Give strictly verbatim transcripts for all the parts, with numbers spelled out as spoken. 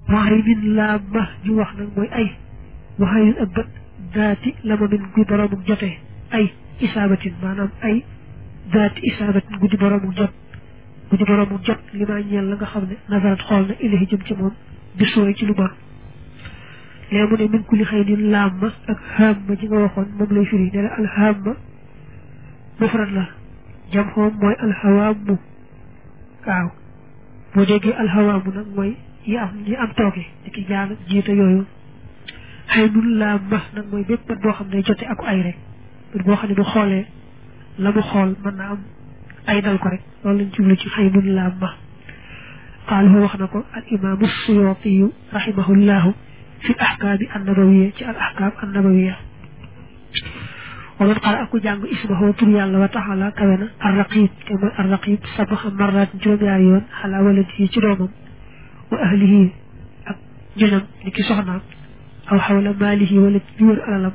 waxay min laa ma ju wax nag mooy ay waxay ak bët daati lama min guy boroomu jote ay isaabatin maanaam ay daati isaabatin guddi boroomu jot guddi boroomu jot li maa ñeel la nga xam ne nazarat xool na ilahi jëm ci moom di sooy ci lu bon léegi mu ne min kulli xëy ni laam ma ak haam ma ji nga waxoon moom lay firi ne la alhaam ma mufrad la jam xoom mooy alhawaamu waaw boo déggee alhawaamu nag mooy yi am yi am tooke di ki jaan jiite yooyu xëy nun laam ma nag mooy bépp bët boo xam ne jote ak ay rek bët boo xam ne bu xoolee la mu xool mën na am ay dal ko rek loolu lañ jublu ci xëy nun laam ma qaalahu wax na ko al imaamu suyuutiyu rahimahullahu fi l ahkaami annabawiya ci al ahkaam annabawiya wa man qara aku jàng ismahu tur yàlla wa taala kawe na arraqib te mooy arraqib sabaxa marrat juróom-ñaari yoon xalaa waladihi ci doomam wa ahlihi ak ñoñam ni ki soxnaam aw xawla maalihi wala ci biir alalam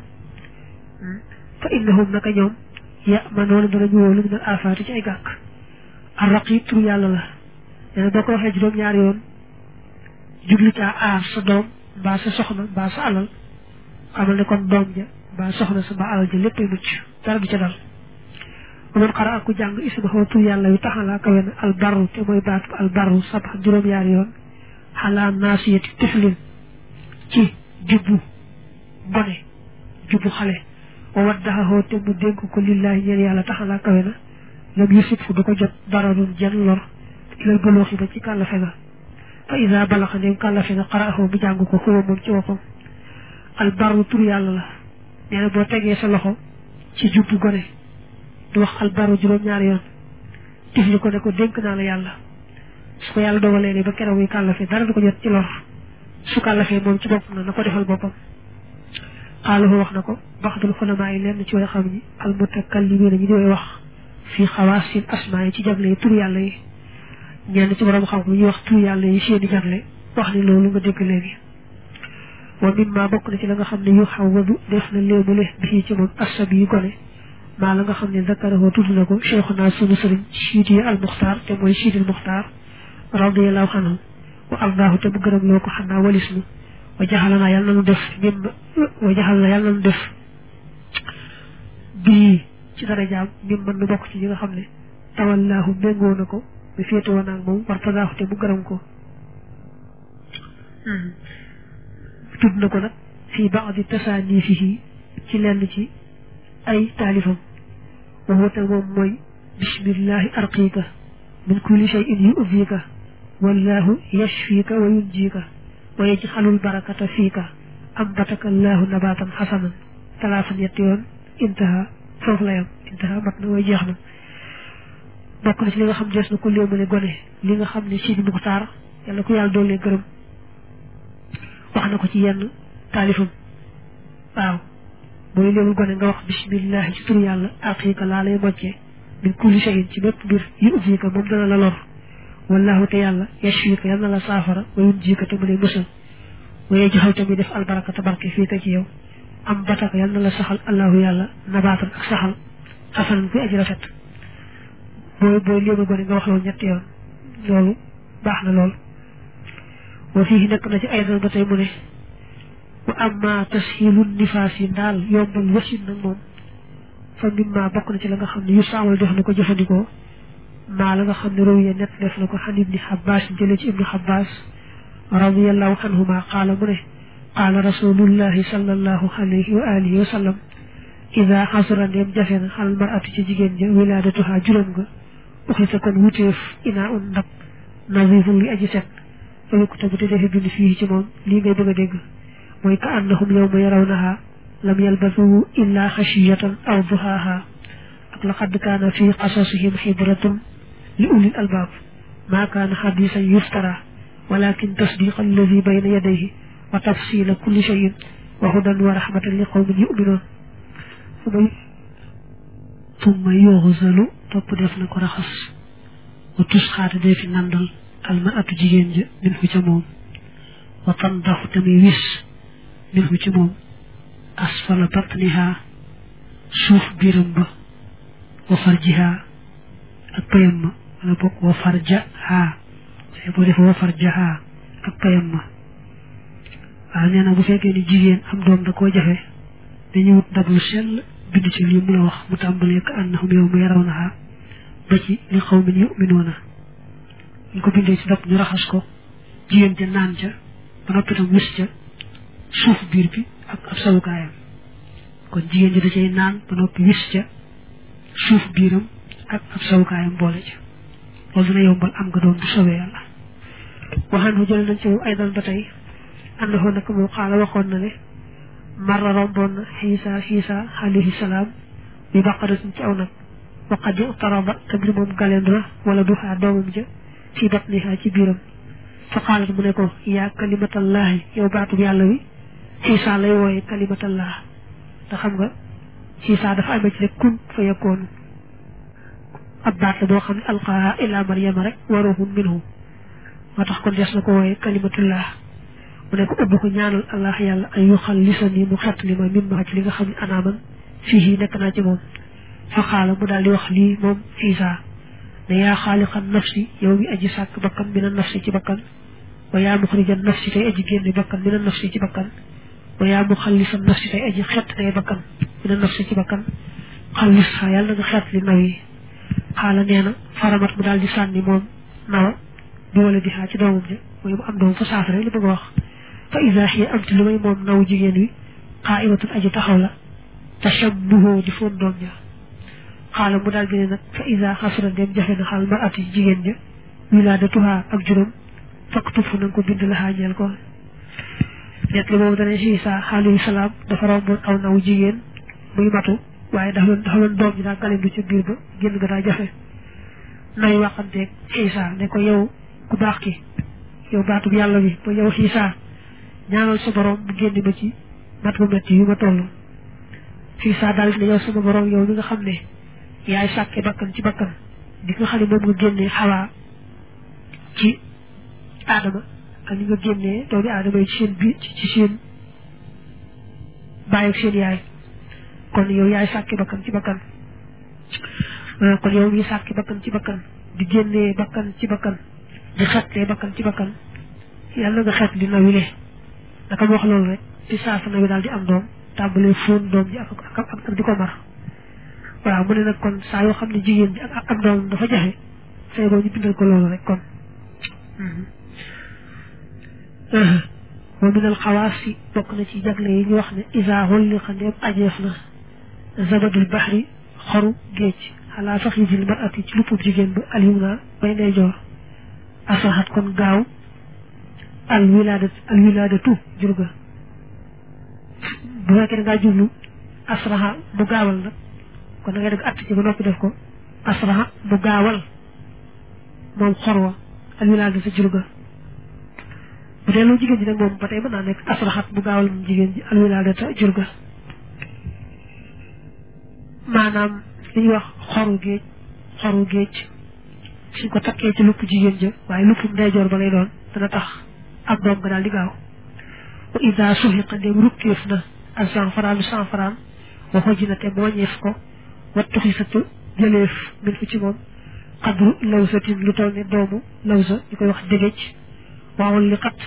fa innahum naka ñoom ya manoona danañu wóolu min al afaati ci ay gàkk arraqib tur yàlla la nee na boo ko waxee juróom-ñaari yoon jublu caa aar sa doom mbaa sa soxna mbaa sa alal xamal ne kon doom ja mbaa soxna sa mbaa alal ja léppay mucc dara du ca dal man xara ak ku jàng ismahu tur yàlla yu taxalaa kawe na albarru te mooy baatu albarru sabax juróom-ñaari yoon xalaa naasiyati tiflin ci jubbu gone jubbu xale wa waddaxahoo te mu dénk ko lillaahi ñeen yàlla taxalaa kawe na lam yusib fu du ko jot dara dun jenn lor ilal balooxi ba ci kàllafe ga fa ida balaxa ndem kàllafe nga xaraaxoo bu jàng ko xuwa moom ci woppam albarru tur yàlla la nee na boo tegee sa loxo ci jubbu gone du wax albarru juróom-ñaari yoon tifli ko ne ko dénk naa la yàlla su ko yàlla dogalee ne ba keroog muy kàllafe dara du ko jot ci lor su kàllafee moom ci boppam na na ko defal boppam xaalahu wax na ko baxdul xulamaa yi lenn ci way xam ñi almutakallimiina ñi di way wax fii xawaasil asmaa yi ci jagle yi tur yàlla yi ñenn ci borom xam lu ñuy wax tur yàlla yi seeni jagle wax ni loolu nga dégg léegi wa min ma bokk na ci la nga xam ne yu xawwadu def na léemule bi ci moom asab yi gone maa la nga xam ne zakarahu tudd na ko cheikhuna sunu sëriñ Sidi al Muxtaar te mooy Sidi al Muxtaar radiyallahu anhu wa ardaahu te mu gërëm loo ko xam naa walis nu wa jaxal naa yàlla na nu def mim wa jaxal na yàlla na nu def bii ci darajaam mim mën nu bokk ci ñi nga xam ne tawallaahu méngoo na ko ba féete woon ak moom war tadaahu te mu gërëm ko tudd na ko nag fii baadi tasaanifihi ci lenn ci ay taalifam wa huwa te moom mooy bismillahi arqiika min kulli shay'in yu'dika wallahu yashfika wa yunjika wa yajxalul barakata fiika ambataka allahu nabatan xasanan talaata ñetti yoon intaha foofu la yam intaha mat na way jeex na bokk na ci li nga xam des na ko léemale gone li nga xam ne Sidi Muxtaar yàlla ko yàlla doolee gërëm wax na ko ci yenn taalifam waaw booy léemul gone nga wax bismillahi ci tur yàlla aqiika laa lay moccee min kulli shay'in ci bépp mbir yu ubbiika moom dana la lor wallahu te yàlla yashfika yal na la saafara wa yunjika te mu lay musal waaye joxal te muy def albarakata barke fii ka ci yow am bataka yal na la saxal allahu yàlla nabaatan ak saxal xasanan kuy aji rafet booy booy léemul gone nga wax loolu ñetti yoon loolu baax na lool wa fii nekk na ci aydan ba tey mu ne wa amma tashilu nifaas yi ndaal yombal wasin nag moom fa mimma bokk na ci la nga xam ne yu saamal def na ko jëfandikoo maa la nga xam ne rowiye net def na ko xan ibni xabaas jële ci ibni xabaas radiallahu anhuma qaala mu ne qaala rasulullahi sallallahu alayhi wa alihi wa sallam ida xasura ndeem jafe na xal maratu ci jigéen ja wilaadatuha juróom nga uxisa kon wuteef ina un ndab nazifun li aji set fa yukkutabu te defe bind fii ci moom lii ngay bëgg a dégg mooy ka annahum yawma yarawnaha lam yalbasu illa xashiyatan aw duhaaha ak laqad kaana fi qasasihim xibratun li ulil albaab maa kaana xadisan yuftara walakin tasdiqa alladi bayna yadayhi wa tafsila kulli shayin wa hudan wa rahmatan li qawmin yuminoon summa yuxsalu topp def na ko raxas wa tusxaate dee fi nandal almaratu jigéen ja min fu ca moom wa tandaxu tamuy wis min fu ci moom asfala batniha suuf biiram ba wa farjiha ak payam ma wala bokk wa farjaha say boo defee wa farjaha ak payam ma waaw nee na bu fekkee ni jigéen am doom da koo jafe dañuy wut ndab lu sell bind ci lii mu la wax mu tàmbalee ka annahum yow mu yaraw naha ba ci li xaw min yu'minuuna ñu ko bindee ci ndab ñu raxas ko jigéen ja naan ca ba noppi tam wis ca suuf biir bi ak ab sawukaayam kon jigéen ji da cay naan ba noppi wis ca suuf biiram ak ab sawukaayam boole ca loolu dina yombal am nga doom bu soobee yàlla waxaan fu jël nañ ci ay dal ba tey ànd foo nag moom xaala waxoon na ne marra romboon na xiisa xiisa alayhi salaam bi baqaratin ci aw nag waqad taraba te mbir moom galendu la wala duxaa doomam ja fi batniha ci biiram fa qaalat mu ne ko yaa kalimatallahi yow baatub yàlla wi xiisa lay wooye kalimatallah te xam nga xiisa dafa amee ci rek kun fa yakkoon ab baat la boo xam ne alqaa ila maryama rek wa ruhun minhu moo tax kon des na ko wooye kalimatullah mu ne ko ëbb ko ñaanal allah yàlla ay yuxal lisani mu xett li ma min ma ci li nga xam ne anaaman fii nekk naa ci moom fa xaala mu daal di wax lii moom Isa ne yaa xaaliqan nafsi yow mi aji sàkk bakkan mina nafsi ci bakkan wa yaa muxrijan nafsi tey aji génne bakkan mina nafsi ci bakkan wa yaa muxallisan nafsi tey aji xett tey bakkan mina nafsi ci bakkan xallis xa yàlla nga xett li naw yi xaala nee na faramat mu daal di sànni moom nawa bi wala di xaa ci doomam ja mooy mu am doom fa saafara li bëgg a wax fa isa xiya am ci lu may moom naw jigéen wi xaa imatun aji taxaw la tashabbuhu di foon doom ja xaala mu daal di ne nag fa isa xasura dem jafe na xaal mar ati jigéen ja wilaadatuha ak juróom fakk tuf na nga ko bind la xaajeel ko net li boobu dane si isa alayhi salaam dafa romboon aw naw jigéen muy matu waaye dafa doon dafa doon doom ji daa galendu ca biir ba génn ga daa jafe nay waxanteeg isa ne ko yow ku baax ki yow baatub yàlla bi ba yow isa ñaanal sa borom bu génn ba ci mat bu metti yu ma toll fii saa daal ne yow sama borom yow mi nga xam ne yaay sàkke bakkan ci bakkan di nga xam ne moom nga génnee xawaa ci aadama ak ni nga génnee doomi aadama yi ci seen bi ci seen bàyyi ak seen yaay kon yow yaay sàkke bakkan ci bakkan kon yow mi sàkke bakkan ci bakkan di génnee bakkan ci bakkan di xetlee bakkan ci bakkan yàlla nga xet di nawile naka mu wax loolu rek ci saa sa nawi daal di am doom tàmbalee fóon doom ji ak ak ak di ko mar waaw mu ne nag kon saa yoo xam ne jigéen ji ak am doom dafa jafe say boobu ñu bindal ko loolu rek kon wa min al xawaasi bokk na ci jagle yi ñu wax ne isa xolliqa ndeem ajeef na zabadul baxri xoru géej xalaa faxiisil marati ci luppub jigéen bu alyumna bay ndey joor asaxat kon gaaw al wilaadat al wilaadatu jur ga bu fekkee da ngaa jublu asraha bu gaawal nag kon da ngay def att ci ba noppi def ko asraha bu gaawal moom xorwa al wilaadatu jur ga bu dee lu jigéen ji nag moom ba tey mën naa nekk asraxat bu gaawal moom jigéen ji al wilaadata jur ga maanaam li ñuy wax xoru géej xoru géej suñ ko takkee ci lupp jigéen ja waaye lupp ndeyjoor ba lay doon dana tax ak doom nga daal di gaaw wa ida suxiqa ndéem rukkeef na ak sanfaraan lu sanfaraan wa xojji na te mooñeef ko wat tuxisatu jëleef min fu ci moom xadru lawsatin lu toll ne doomu lawsa ñu koy wax dégéej waxul li xat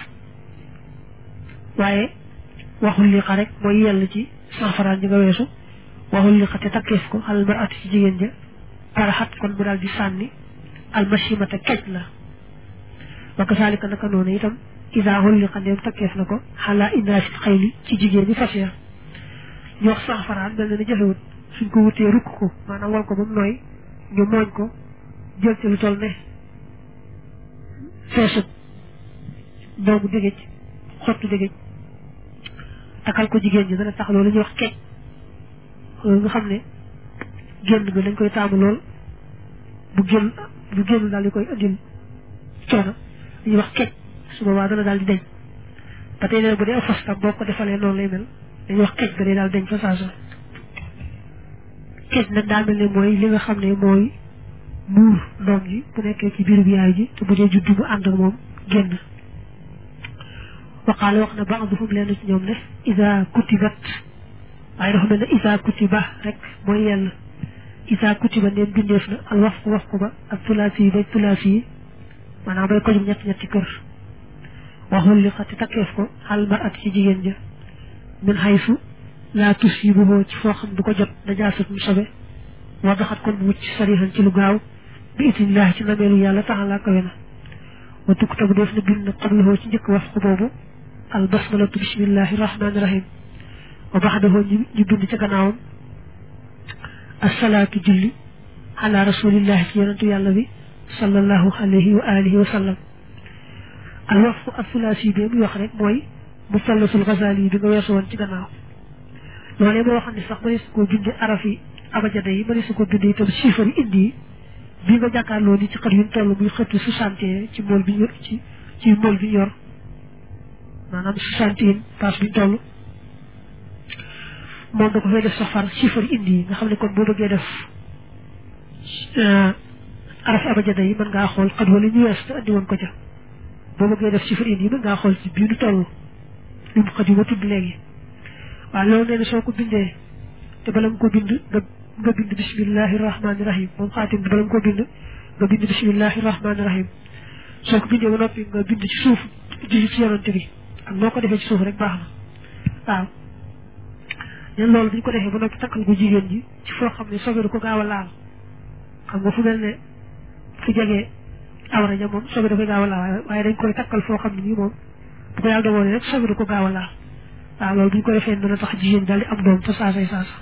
waaye waxul li xa rek mooy yell ci sanfaraan ji nga weesu waxul li xate takkeef ko xalal mar ati ci jigéen ja paraxat kon mu daal di sànni almachimata kej la wa kasaalika naka noonu itam isa xolli xandeem takkeef na ko xalaa inaasit xayli ci jigéen ñi fas ya ñu wax sanfaraan mel na ne jafewut suñ ko wutee rukk ko maanaam wal ko ba mu nooy ñu mooñ ko jël ci lu toll ne feesut doomu dégéej xottu dégéej takkal ko jigéen ñi dana tax loolu ñuy wax kej loolu nga xam ne génn bi dañ koy taamu lool bu génn bu génn daal di koy andil coono dañuy wax kej su boobaa dana daal di deñ ba tey nee bu dee fas tam boo ko defalee noonu lay mel dañuy wax kej ga day daal deñ fa saaso kej nag daa mel ne mooy li nga xam ne mooy muur doom ji bu nekkee ci biir bi yaay ji te bu dee juddu bu ànd ak moom génn waqaale wax na ba'duhum leen ci ñoom ne isa kutibat waaye dafa mel ne isa kutiba rek mooy yell isa kutiba neen bindeef na al waf waf ko ba ak tulaasi yi bay tulaasi yi maanaam bay kojum ñett ñetti kër waxul li xati takkeef ko al mar'at ci jigéen ja min haysu la tusibuhu ci foo xam du ko jot najaasat mu sobe wa daxat kon mu mucc sarihan ci lu gaaw bi itinillah ci nameelu yàlla taxalaa kawe na wa tuktabu def na bind qablahu ci njëkk wax ko boobu al basmalatu bismillahi rahmani rahim wa baxdahu ñu bind ca gannaawam assalaatu julli ala rasulillahi ci yonentu yàlla bi sallallahu alayhi wa alihi wa sallam al wafqu as-sulaasi bi muy wax rek mooy musallasul Ghazali bi nga weesu woon ci gannaaw loolee moo xam ne sax mënees koo bindi arafi abajada yi mënees koo bindi itam chiffre yi indi yi bii nga jàkkaarloo ni ci xët yu toll muy xëtu soixante ci mool bi ñu ci ci mool bi ñu yor maanaam soixante une page bi ñu toll moom da ko fay def sax far chiffre indi yi nga xam ne kon boo bëggee def arafi abajada yi mën ngaa xool xët wala ñu wees te andi woon ko ca boo bëggee def chiffre indi yi mën ngaa xool ci bii nu toll li mu xët yu ma tudd léegi waaw loolu nee na soo ko bindee te bala nga ko bind nga nga bind bismillahi rahmaani rahim moom xaatim bi bala nga ko bind nga bind bismillahi rahmaani rahim soo ko bindee ba noppi nga bind ci suuf julli ci yonante bi ak noo ko defee ci suuf rek baax na waaw nen loolu bi ñu ko defee ba noppi takkal ko jigéen ji ci foo xam ne sobe du ko gaaw a laal xam nga fu mel ne fu jegee awra ja moom sobe da koy gaaw a laal waaye dañ koy takkal foo xam ne nii moom bu ko yàlla dogoone rek sobe du ko gaaw a laal waaw loolu bu ñu ko defee dana tax jigéen daal di am doom fa saasay saasa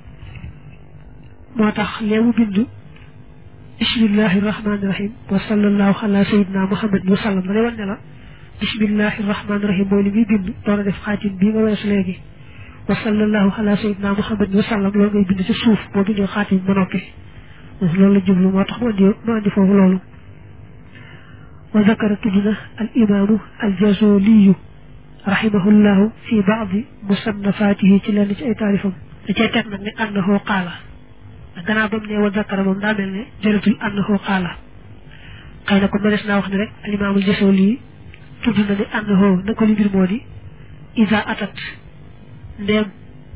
moo tax léemu bind bismillahi rahmaani rahim wa sallallahu ala sayyidina muhammad wa sallam da lay wan ne la bismillahi rahmaani rahim mooy li muy bind door a def xaatim bii nga weesu léegi wa sallallahu ala sayyidina muhammad wa sallam loolu ngay bind ci suuf boo bindee xaatim ba noppi loolu la jublu moo tax mu andi mu andi foofu loolu wa zakara tuddina al imaamu al jazoliyu rahimahullahu fi baadi musannafatihi ci lenn ci ay taarifam da cay teg nag ne annahu qaala gannaaw ba mu ne wa zakara moom daa mel ne jëratul annahu qaala xëy na ko mënees naa wax ne rek al imaamul jazoli tudd na ne annahu na ko li mbir moo di isa atat ndeem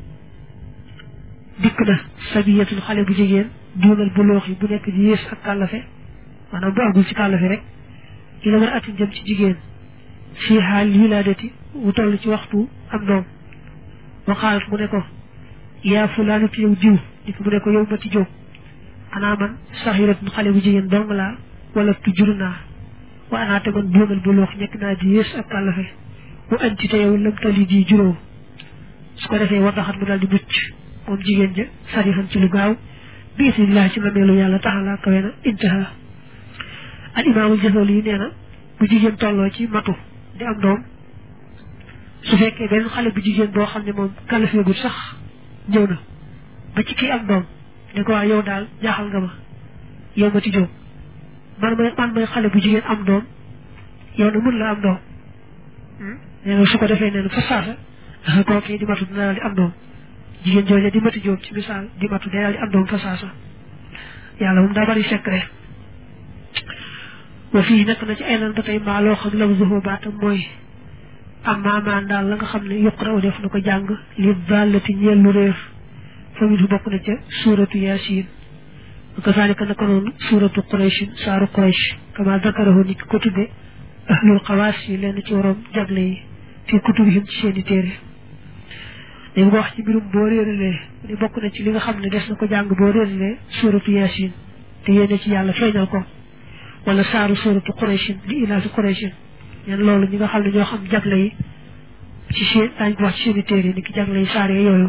dikk na sabiyatul xale bu jigéen duunal bu loox yi bu nekk di yées ak kàllafe maanaam bu àggul ci kàllafe rek ila war atin jëm ci jigéen fii xaal wilaadati wu toll ci waxtu am doom waxaalat mu ne ko yaa fulaanatu yow diw di ko mu ne ko yow mati jóg anaa man saxiratun xale bu jigéen dong laa wala tu jur naa wa anaa te man duunal bu loox ñekk naa di yées ak kàllafe wa anti te yow lam tali di juróom su ko defee war daxat mu daal di mucc moom jigéen ja sarixan ci lu gaaw bi isnillah ci nameelu yàlla taxalaa kawe na intaha al imaamul Jazoli yi nee na bu jigéen tolloo ci matu di am doom su fekkee benn xale bu jigéen boo xam ne moom kalafeegul sax ñëw na ba ci kii am doom ne ko waa yow daal jaaxal nga ma yow ma ci jóg man may man may xale bu jigéen am doom yow na mun la am doom nee na su ko defee nee na fa saasa kooku di matu dina daal di am doom jigéen jooju di mati jóob ci misaal di matu day daal di am doom fa saasa yàlla moom daa bari secret wa fii nekk na ci ay lan ba tey maa loo xam lam zuhoo baatam mooy am maamaan daal la nga xam ne yuqra def na ko jàng li dallati ñeel lu réer fa mit bokk na ca suuratu yaasin wa kazalika naka noonu suuratu quraysh saaru quraysh kama zakarahu ni ko tudde ahlul xawaas yi lenn ci waroom jagle yi fii kutubihim ci seeni téere dañ ko wax ci mbirum boo réeralee ni bokk na ci li nga xam ne des na ko jàng boo réeralee suuratu yaasin te yéene ci yàlla feeñal ko wala saaru suuratu qurayshin li ilaafi qurayshin ñen loolu ñi nga xam ne ñoo xam jagle yi ci seen dañ ko wax ci seeni téere ni ki jagle yi saare yooyu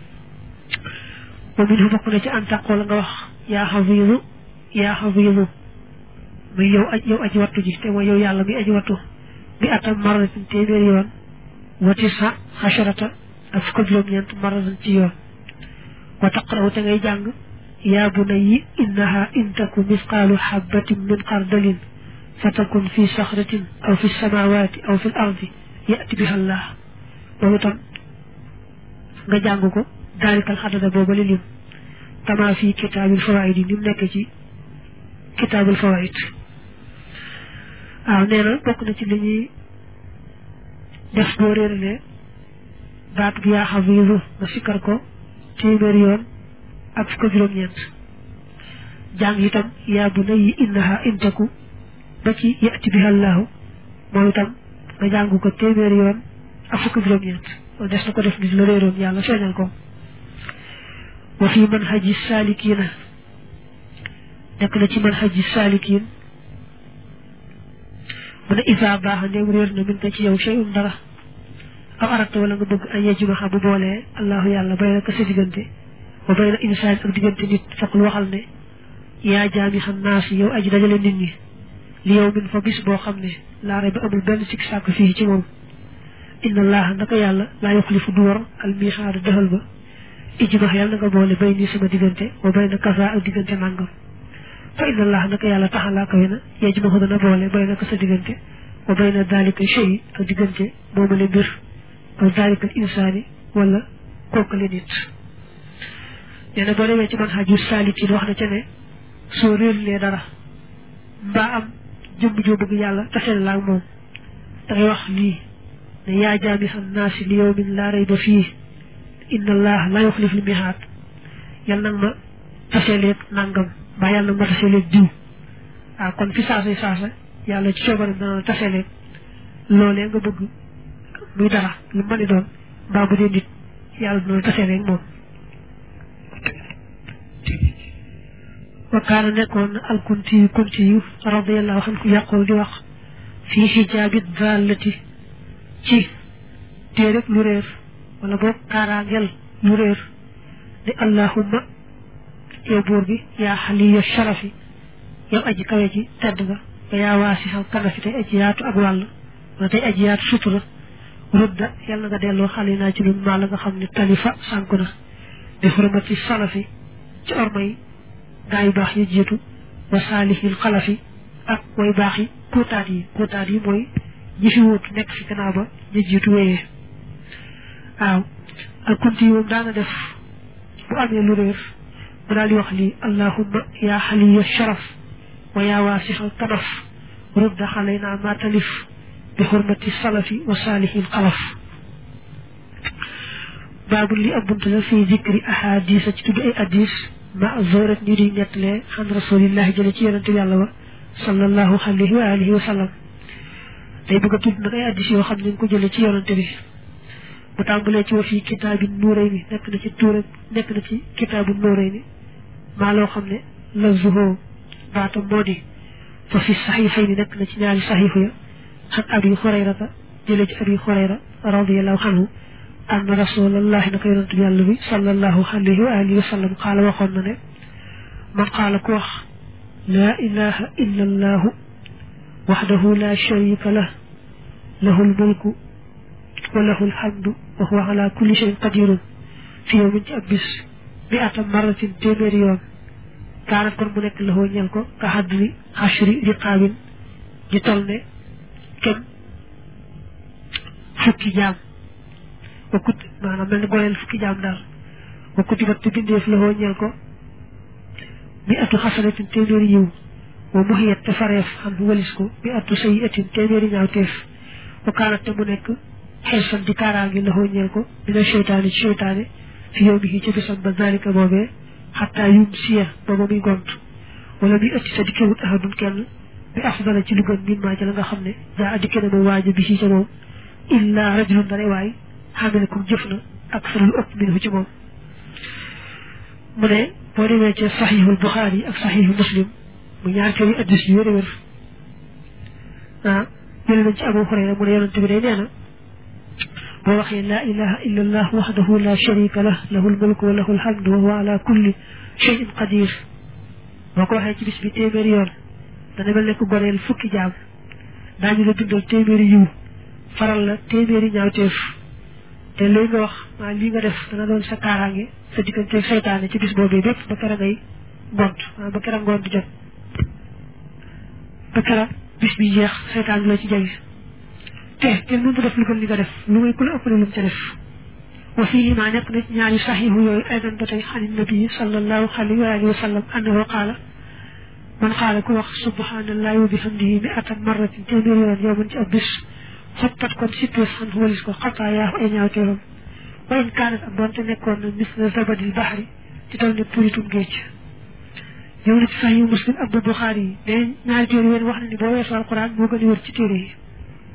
moom it bokk na ci antaq wala nga wax yaa xafiisu yaa xafiisu muy yow aj yow aji wattu ji te mooy yow yàlla mi aji wattu bi atam maratin téeméeri yoon wati sa xasharata ak fukk ak juróom-ñeent maratin ci yoon wa taqraw te ngay jàng yaa bunayya innaha in taku misqaalu xabbatin min xardalin fatakun fi saxratin aw fi samawaati aw fi l ardi yati biha allah boobu tam nga jàng ko daalikal xadada booba li lim kama fi kitaabil fawaid yi ni mu nekk ci kitaabul fawaid waaw nee na bokk na ci li ñuy def boo réeralee baat bi yaa xafiisu nga sikkar ko téeméeri yoon ak fukk juróom-ñeent jàng itam yaa bunayya innaha in taku ba ci yati biha allahu moom itam nga jàng ko téeméeri yoon ak fukk juróom-ñeent loolu des na ko def nit la réeroon yàlla feeñal ko wa fi manhaji saalikiina nekk na ci manhaji saalikiin mu ne isa baaxa ndéem réer na min ko ci yow chey um dara aw arata wala nga bëgg ay yejjumaxa bu boolee allahu yàlla bay na ko sa diggante wa bay na insaan ak diggante nit faqul waxal ne yaa jaami xam naas yow aji dajale nit ñi li yow min fa bis boo xam ne laare ba amul benn sikk sàkk fii ci moom inna allaha naka yàlla laa yuxlifu du war al miixaada defal ba ijmax yàlla na nga boole bay nii sama diggante wa bay na kasa ak diggante nàngam fa inna allaha naka yàlla taxalaa kawe na yejjumaxu dana boole bay na ko sa diggante wa bay na daalika shay ak diggante moomale mbir aw daalika insaani wala kookale nit nee na boo demee ci man xaju saalikin wax na ca ne soo réerlee dara mbaa am jëmm joo bëgg yàlla taseel la ak moom dangay wax lii ne yaa jaami xam naasi li yawmin laa rayba fii inna allah laa yuxlif li mihaat yàlla nag ma taseeleeg nangam mbaa yàlla nag ma taseeleeg diw waaw kon fi saasa saasa yàlla ci coobaram dana la taseeleeg loolee nga bëgg muy dara lu mën a doon mbaa bu dee nit yàlla dina la taseeleeg moom wa kaana nekkoon na alkunti yu kunti yu radiyallahu anhu yàqul di wax fii xijaabi dallati ci téereb lu réer wala boog kaaraangel lu réer ne allahumma yow buur bi yaa xaliya sharafi yow aji kawe ji tedd nga te yaa waasixal kanafi tey aji yaatu ak wàll wala tey aji yaatu sutura rudda yàlla nga delloo xale naa ci ñun maa la nga xam ne talifa sànku na bi xurmati salafi ci ormay gaa yu baax yi jiitu wa saalihil xalafi ak way baax yi kuutaat yi kuutaat yi mooy ñi fi wut nekk fi gannaaw ba ñu jiitu wéyee waaw ak kunti yi moom daana def bu amee lu réer mu daal di wax lii allahumma yaa xaliya sharaf wa yaa waasixal kanaf rudda xalay naa ma talif bi xurmati salafi wa saalihil xalaf baabul li ab bunt la fii zikri ahadisa ci tudd ay addis ma zorat ñu di nettalee xan rasulillahi jële ci yonente yàlla wa sallallahu alayhi wa alihi wa sallam day bëgg a tudd nag ay addis yoo xam ne ñu ko jële ci yonente bi mu tàmbalee ci wa fii kitaabi nuuray ni nekk na ci tuura nekk na ci kitaabu nuuray ni maa loo xam ne la zuhoo baata moo di fa fi saxiixay ni nekk na ci ñaari saxiixu ya xan abi xurayrata jële ci abi xurayra radiallahu anhu أن رسول الله نكيرن تبيان لبي صلى الله عليه وآله وسلم قال وقلنا من قال كوخ لا إله إلا الله وحده لا شريك له له الملك وله الحمد وهو على كل شيء قدير في يوم أبس مئة مرة تيمير يوم كانت كون منك له نيالكو كحدر عشر رقاب جتلنا كم فكي جام wakut maanaam mel ni goreel fukki jaam daal wakuti bat te bindeef la ñeel ko bi atu xasanatin téeméeri yiw wa muhiyat te fareef xam walis ko bi atu sayiatin téeméeri ñaawteef wa kaanat te mu nekk xelsan di kaaraangi la ñeel ko dina seytaane ci seytaane fi yow bi ci bisam ba zalika boobee xataa yum siya ba ba muy gont wala muy ëtti sa dikkewut ahadun kenn bi afdala ci lu gën min maa ci la nga xam ne daa addikke na ma waaja bi ci ca moom illa rajulun dara waay xamee ko jëf na ak fa lu ëpp minhu ci moom mu ne boo demee ci saxiixul buxaari ak saxiixu muslim mu ñaar kër yi addis yu wér a wér ah jële nañ ci abu xurayra mu ne yonente bi day nee na boo waxee laa ilaha illa allah waxdahu la sharika lah lahu lmulku wa lahu lhamdu wa huwa ala kulli cheyin qadir boo ko waxee ci bis bi téeméeri yoon dana mel ne ko goreel fukki jaam daañu la bindal téeméeri yiw faral la téeméeri ñaawteef te lii nga wax maa lii nga def dana doon sa kaaraange sa diggante seytaane ci bis boobu bépp ba kera ngay ngont ba kera ngoon di jot ba kera bis bi jeex seytaan bi la ci jage te kenn mënut def lu gën li nga def lu may ku la ëppale lu mu ca def wa fii maa nekk na ñaari saxiixu yooyu aydan ba tey xani nabi sallallahu alayhi wa alihi wa sallam annahu qaala man qaala ku wax subhanallahi wa bihamdihi mi'ata marratin téeméer yoon yow mën ci ab bis xottat kon sippeef xan walis ko xataa yaa ay ñaawteefam wa in kaanat ak doonte nekkoon na mis na zabadil baxri ci toll ne puritum géej yow na ci sax yu muslim ak bu buxaari yi mais ñaari téere yéen wax na ni boo weesoo alquran moo gën a wér ci téere yi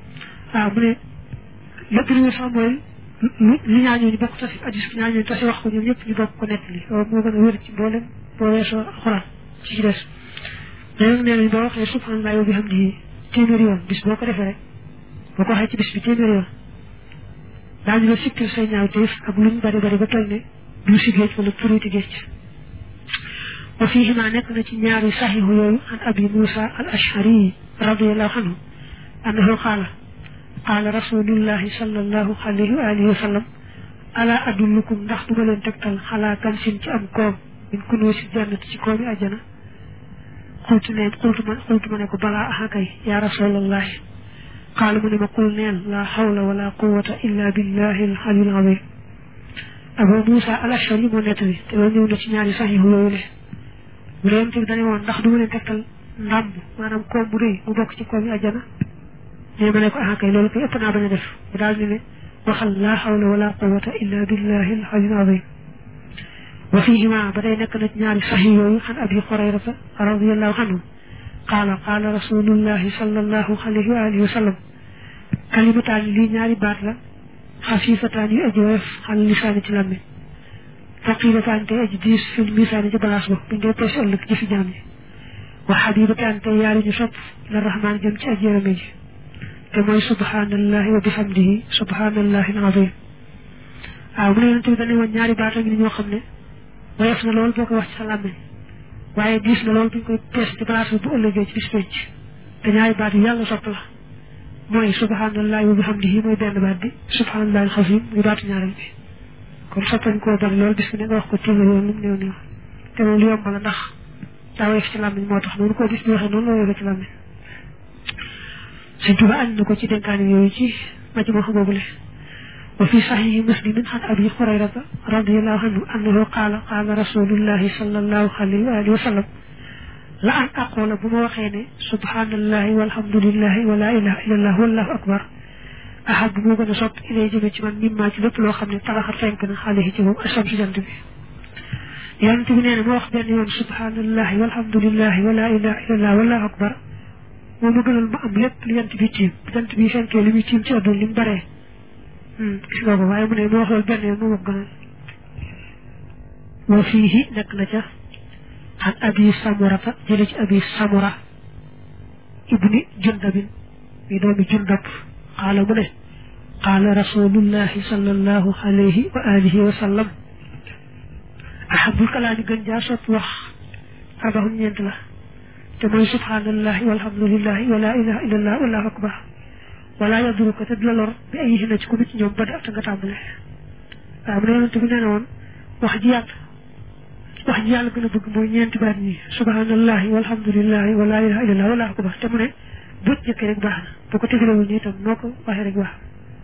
waaw mu ne lépp lu sax mooy li ñaa ñooñu bokk tasi addis ki ñaa ñooñu tasi wax ko ñoom ñëpp ñu bokk ko nettali loolu moo gën a wér ci mboolem boo weesoo xuraan ci ci des léegi nee nañ boo waxee subhanallah wa bihamdihi téeméeri yoon bis boo ko defee rek boo ko waxee ci bis bi téeméeri yoon daañu la sikkil say ñaaw téef ak lu mu bari bari ba toll ne du si géej wala puruti géej wa fiihi ma nekk na ci ñaari saxiixu yooyu an abi Musa al ashari radiyallahu anhu annahu qaala qaala rasulullahi sallallahu alayhi wa alihi wa sallam ala adullukum ndax duma leen tegtal xalaa kansin ci am koom min kunuusi jannati ci koomi ajjana xultu ne xultu ma xultu ma ne ko balaa aha kay ya rasulallahi qaala mu ne ma qul neel la hawla wala quwwata illa billahi al aliyyil azim abu Musa al ashari moo nettali te loolu ñëw na ci ñaari saxiixu yooyu le bu leen teg dañu woon ndax duma leen tegtal ndàmb maanaam koom bu rëy mu bokk ci koomi ajjana ne ma ne ko ah kay loolu koy ëpp naa bañ a def bu daal di ne waxal laa hawla wala quwwata illa billahi al aliyyil azim wa fihima ba day nekk na ñaari saxiix yooyu xan abi Hurayrata radiyallahu anhu qaala qaala rasulullahi sallallahu alayhi wa alihi wa sallam kalimataan lii ñaari baat la xafiifataan yu aji woyof xal lisaani ci làmmiñ faqiilataan te aji diis fil misaani ci balaas ba buñ dee peese ëllëg jëfi jaam yi wa xabiibataan te yaari ñu sopp la rahmaan jëm ci aji yërëme ji te mooy subhanallahi wa bihamdihi subhanallahi al-azim waaw mu ne yonent bi dañu woon ñaari baat a ngi ñoo xam ne woyof na lool boo ko wax ci sa làmmiñ waaye diis na lool buñ koy peese ci balaas ba bu ëllëgee ci bis penc te ñaari baat yi yàlla sopp la mooy subhanallahi wa bihamdihi mooy benn baat bi subhanallahi al-azim muy baatu ñaareel bi kon soppañ koo bari loolu bis bi ne nga wax ko téeméer yoon lu mu néew néew te loolu yomb la ndax daa woyof ci làmmiñ moo tax noonu ko bis bi waxee noonu la woyof ci làmmiñ Sëñ Tuba ànd na ko ci dénkaane yooyu ci maj moo xam boobule wa fi saxiixi muslimin xan abi Hurayrata radiyallahu anhu annahu qaala qaala rasulullahi sallallahu alayhi wa alihi wa sallam la an aqula bu ma waxee ne subhanallahi walhamdulillahi wa la ilaha illallah wallahu akbar ahab moo gën a sopp ilay jëme ci man mimmaa ci lépp loo xam ne talaxa fenk na xaalihi ci moom asam si jant bi yonent bi nee na ma wax benn yoon subhanallahi walhamdulillahi wa la ilaha illallah wallahu akbar moom ma gënal ma am lépp li jant bi tiim jant bi fenkee li muy tiim ci àdduna li mu baree gis nga ko waaye mu ne ma wax loolu benn yoon moo ma gënal wa fiihi nekk na ca an abi samurata jële ci abi samura ibni jundabin mi doomi jundab qaala mu ne qaala rasulullahi sallallahu alayhi wa alihi wa sallam ahabul kalaami gën jaa sopp wax arbaxum ñeent la te mooy subhanallahi walhamdulillahi wa la ilaha illallah wallahu akbar wala yaduruka te du la lor bi ay yéene ci ku nit ñoom ba da ta nga tàmbale waaw mu ne yonent bi nee na woon wax ji yàlla wax ji yàlla gën a bëgg mooy ñeenti baat ñi subhanallahi walhamdulillahi wa la ilaha illallah wallahu akbar te mu ne bu jëkkee rek baax na bu ko tegalewul nii itam noo ko waxee rek baax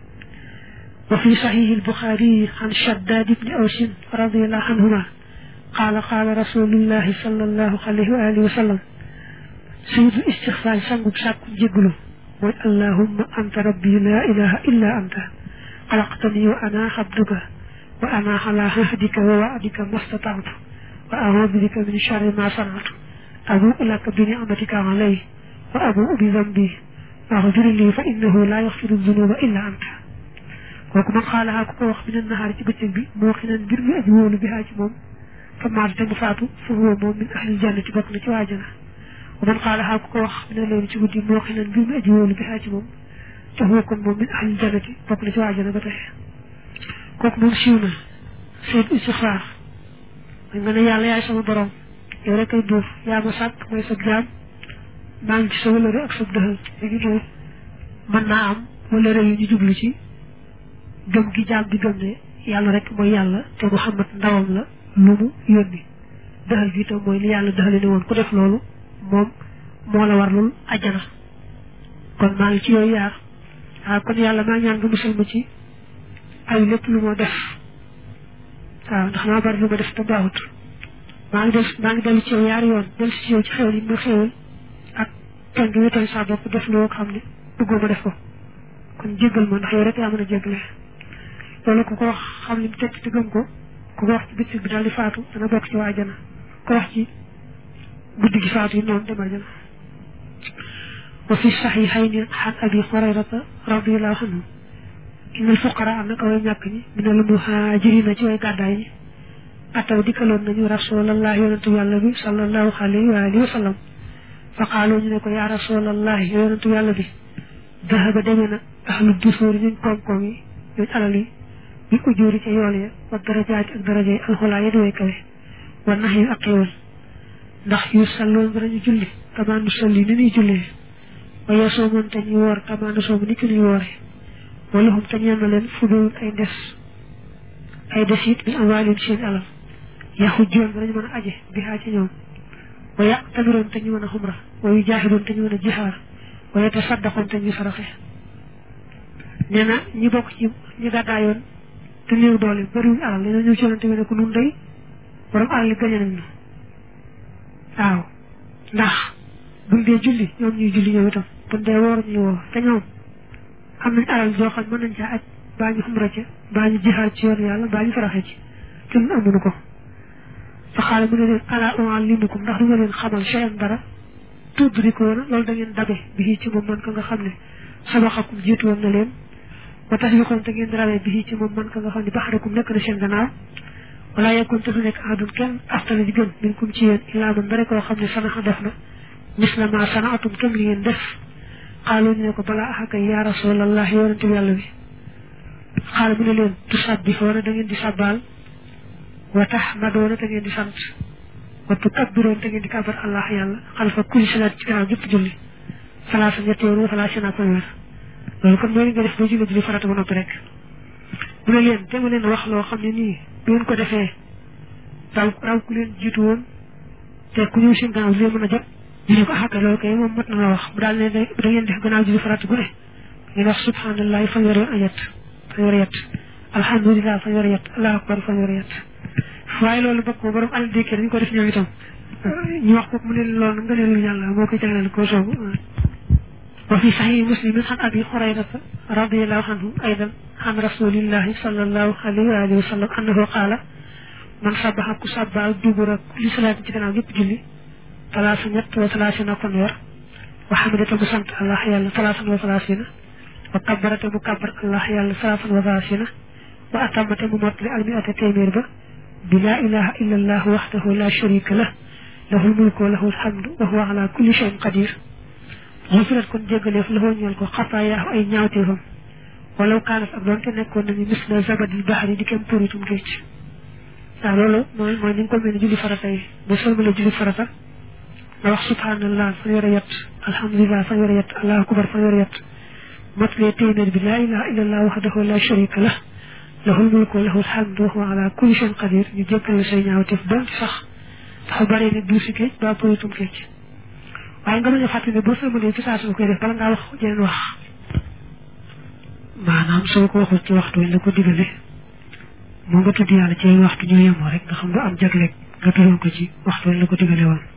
wa fi saxiixi al-Buxaari an Shaddaad ibni Awsin radiyallahu anhuma qaala qaala rasulullahi sallallahu alayhi wa alihi wa sallam sayyidul istixfaar sangub sàkku jéggulu mooy allahumma anta rabbi la ilaha illa anta xalaqtani wa ana abduka wa ana ala ahdika wa wa'dika mastata'tu wa a'uudu bika min sharri ma sana'tu abu'u laka bi ni'matika alayya wa abu'u bi dhanbi faghfir li fa innahu la yaghfiru dhunuba illa anta kooku man xaalaxaa ku ko wax min an-nahaar ci bëccëg bi moo xinan mbir mi aji wóolu bi haa ci moom fa maata te mu faatu fa huwa moom min ahlil jannati bokk na ci waa jana wa man xaalaxaa ku ko wax min al-layli ci guddi moo xinan mbir mi aji wóolu bi haa ci moom te huwa kon moom min ahlil jannati bokk na ci waa jana ba tey kooku moom siiw na seet istixfaar mooy nga ne yàlla yaay sama borom yow rek ay buur yaa ma sàkk mooy sa jaam maa ngi ci sa wëlëre ak sa dëxal léegi moom mën naa am wëlëre yu ñu jublu ci gëm gi jaam bi gëm ne yàlla rek mooy yàlla te Muhammad ndawam la lu mu yónni dëxal gi itam mooy li yàlla dëxale ne woon ku def loolu moom moo la warlul ajjana kon maa ngi ci yooyu yaar waaw kon yàlla maa ñaan nga musal ma ci ay lépp lu ma def waaw ndax maa bari lu ma def te baaxut maa ngi def maa ngi dellu ci yow yaari yoon dellu ci yow ci xewal yi ma xewal ak tooñ gi wétal saa bopp def loo xam ne bëggoo ma def ko kon jéggal ma ndax yow rek yaa mën a jéggale loolu ku ko wax xam li mu tekk te gëm ko ku ko wax ci bëccëg bi daal di faatu dana bokk ci waa ajana ko wax ci guddi gi faatu yi noonu dem ajana وفي الصحيحين عن أبي هريرة رضي الله عنه إن الفقراء أنك وينكني من المهاجرين جوي قداي أتوا ديكالون نيو رسول الله يونتو يالله بي صلى الله عليه وآله وسلم فقالوا نيكو يا رسول الله يونتو يالله بي ذهب دمنا أهل الدثور من كوم كومي يوج علالي بي أجوري تي يولي والدرجات الدرجة الخلا يدوي كوي والنهي أقيول ndax yu sallon dañu julli kama nu salli ni ni julli wa yasumun tan ñu wor kama nu som ni ñu woré wala hum tan ñam leen fudul ay dess ay desit bi awalim seen alal ya xujjoon dañu mëna aje bi ha ci ñoom wa ya tabiron tan ñu mëna xumra wa yu jahidun tan ñu mëna jihar wa ya tasaddaqun tan ñu saraxe neena ñi bok ci ñi gadayon te neew doole bari alal leena ñu ci yonante bi ne ko nun day borom alal gañe nañu waaw ndax buñ dee julli ñoom ñuy julli ñoom itam buñ dee woor ñuy woor te ñoom am nañ alal joo xam mën nañ caa aj baa ñu xumra ca baa ñu jihaar ci yoon yàlla baa ñu faraxe ci te ñun amuñu ko fa xaale mu ne leen ala uallimukum ndax du nga leen xamal cheyan dara tudd di ko woon loolu da ngeen dabe bi ci moom man ka nga xam ne sabaxakum jiitu woon na leen ba tax yoxoon te ngeen rawee bi ci moom man ka nga xam ne baxarakum nekk na seen gannaaw wala yakun te du nekk adun kenn aftala di gën minkum ci yéen ilaa man bare koo xam ne sanaxa def na misla ma sanaatum kem li ngeen def xaalu ñu ne ko balaa axakay ya rasulallah yonente bi yàlla bi xaala mu ne leen tu sabbihoona da ngeen di sabbaal wa tahmadoona te ngeen di sant wa tu kabbiroon te ngeen di kabar allah yàlla xalfa kulli salaat ci gannaaw jëpp julli salaasa ñetti yoon wa salaasa na fanweer loolu kon mooy nga def ba julli julli farata ba noppi rek mu ne leen te mu leen wax loo xam ne nii bu ngeen ko defee raw raw ku leen jiitu woon te ku ñëw seen gannaaw leen mën a jot ñu ne ko axaka loolu kay moom mat na la wax mu daal ne da ngeen def gannaaw julli farata gu ne ngeen wax subhanallahi fanweer yoon ayat fanweer yett alhamdulilah fanweer yett allahu akbar fanweer yett waaye loolu bokk ma borom alal dékkee dañu ko def ñoom itam ñu wax ko mu ne loolu nga ne lu yàlla moo koy jagleel ko soobu وفي صحيح مسلم عن أبي هريرة رضي الله عنه أيضا عن رسول الله صلى الله عليه وآله وسلم أنه قال من صبح كصبع الدبر كل صلاة جنا يب جلي ثلاثة وثلاثين كنور وحمدة بسنت الله يلا ثلاثة وثلاثين وكبرة مكبر الله يلا ثلاثة وثلاثين وأتمت ممثل المئة تيمير بلا إله إلا الله وحده لا شريك له له الملك وله الحمد وهو على كل شيء قدير غفرت كون جيغليف له ñol ko xataaya ay ñaawteefam walaw kaanat ak doonte nekkoon nañu mis na zabadil bahri di kem puritum géej waaw loolu mooy mooy ni nga ko mel ni julli farata yi bu sëlmale julli farata nga wax subhanallah fanweeri yett alhamdulilah fanweeri yett allahu akbar fanweeri yett matlee téeméer bi laa ilaha illa allah wahdahu la sharika lah lahul mulku wa lahul hamdu wa huwa ala kulli shay'in qadir ñu jéggal say ñaawteef doon sax dafa bari ne duusi géej ba puritum géej waaye nga mëna fàttali ne boo sëlmalee ci saa su koy def bala ngaa wax jeneen wax maanaam soo ko waxul ci waxtu la ko digale moo nga tudd yàlla ci waxtu ñoo yemoo rek nga xam du am jagleeg nga tuddoon ko ci waxtu la ko digale woon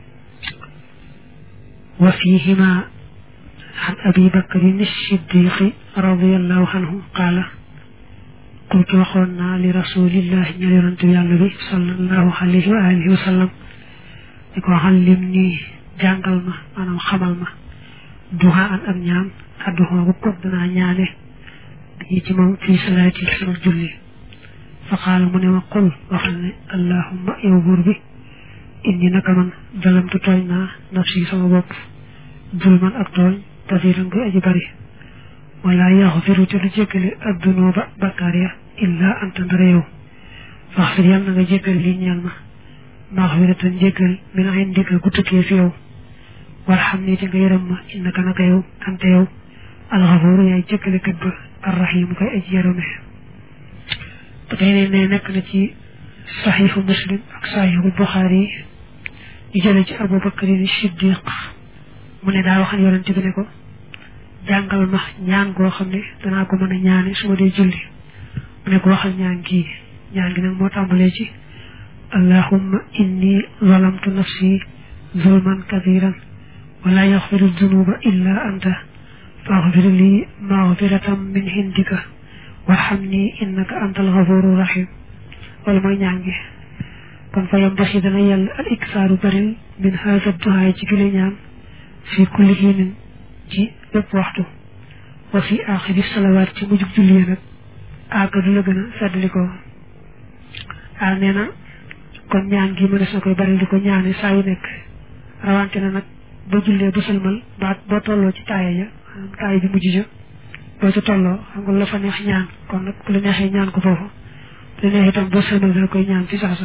wa fihima عن أبي بكر الصديق رضي الله عنه قال قلت وخونا لرسول الله نبي صلى الله عليه وآله وسلم يقول علمني jangal ma manam xamal ma duha an am ñaan adduha bu ko dana ñaané bi ci mom fi salati sama julli fa qala mu ne ma qul waxal allahumma ya burbi inni naka man dalamtu toyna nafsi sama bopp zulman ak toy tasiran ko aji bari wala yaghfiru tu jekali ad-dunuba bakariya illa anta ndarew fa xir yalla nga jekal li ñal ma maghfiratan jekal min indika gutuke fi yow warhamni te nga yaram ma innaka naka yow ante yow alghafur yaay jëkkale kat ba arrahim kay aj yarame tay ne nek na ci sahih muslim ak sahih bukhari yi jële ci abu bakr as-siddiq mu ne da waxal yonent bi ne ko jangal ma ñaan go xamne dana ko mëna ñaané suma dé julli mu ne ko waxal ñaan gi ñaan gi nak mo tambalé ci allahumma inni zalamtu nafsi zulman kathiran ولا يغفر الذنوب إلا أنت فاغفر لي مغفرة من عندك وارحمني إنك أنت الغفور الرحيم ولما ينعجي كن فينبغي دنا يال الإكثار برل من هذا الدعاء جيل نيام في كل حين ci lépp waxtu wa fi aaxiri salawaat ci mujjug julli nag àggadu la gën a feddali ko ah nee na kon ñaan gi mënees na koy bari di ko ñaane saa yu nekk rawante na nag ba jullee ba sëlmal ba boo tolloo ci taaya ja taaya bi mujj ja boo ci tolloo xam nga la fa neex ñaan kon nag bu la neexee ñaan ko foofu bu la neexee itam boo sëlmal dana koy ñaan fi saasa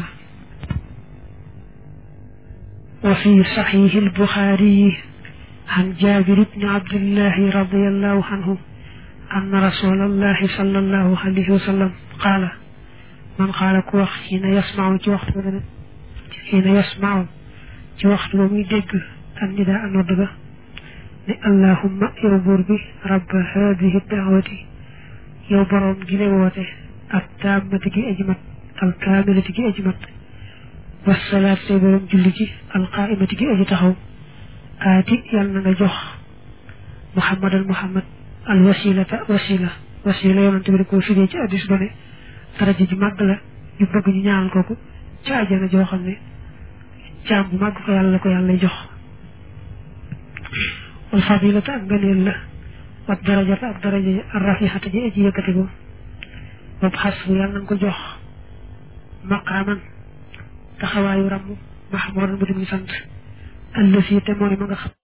wa fi saxiixi albuxaari an jaabir ibni abdillahi radiallahu anhu anna rasulallahi sallallahu alayhi wa sallam qaala man qaala ku wax xiina yasmaaw ci waxtu ba xiina yasmaaw ci waxtu ba muy dégg an nidaa a nodd ga ne allahumma yow buur bi rabba haadihi daawati yow boroom gi lay woote ak taammati gi ajimat alkaamilati gi ajimat wasalaat say boroom julli ji alqaaimati gi aji taxaw aati yàlla na nga jox muhammadan muhammad al wasilata wasila wasila yonante bi da koo firee ci addis ba ne daraja ji màgg la ñu bëgg ñu ñaanal kooku ci àjjana joo xam ne jaam bu màgg ko yàlla la ko yàlla lay jox wal fadilata ak ngëneel la wat darajata ak daraja ji ar rafixata ji aji yëkkatiku boobu xas bu yàlla na nga ko jox maqaaman taxawaayu ràmm mahmuudan bu dim ñu sant allasi te mooy ma nga xam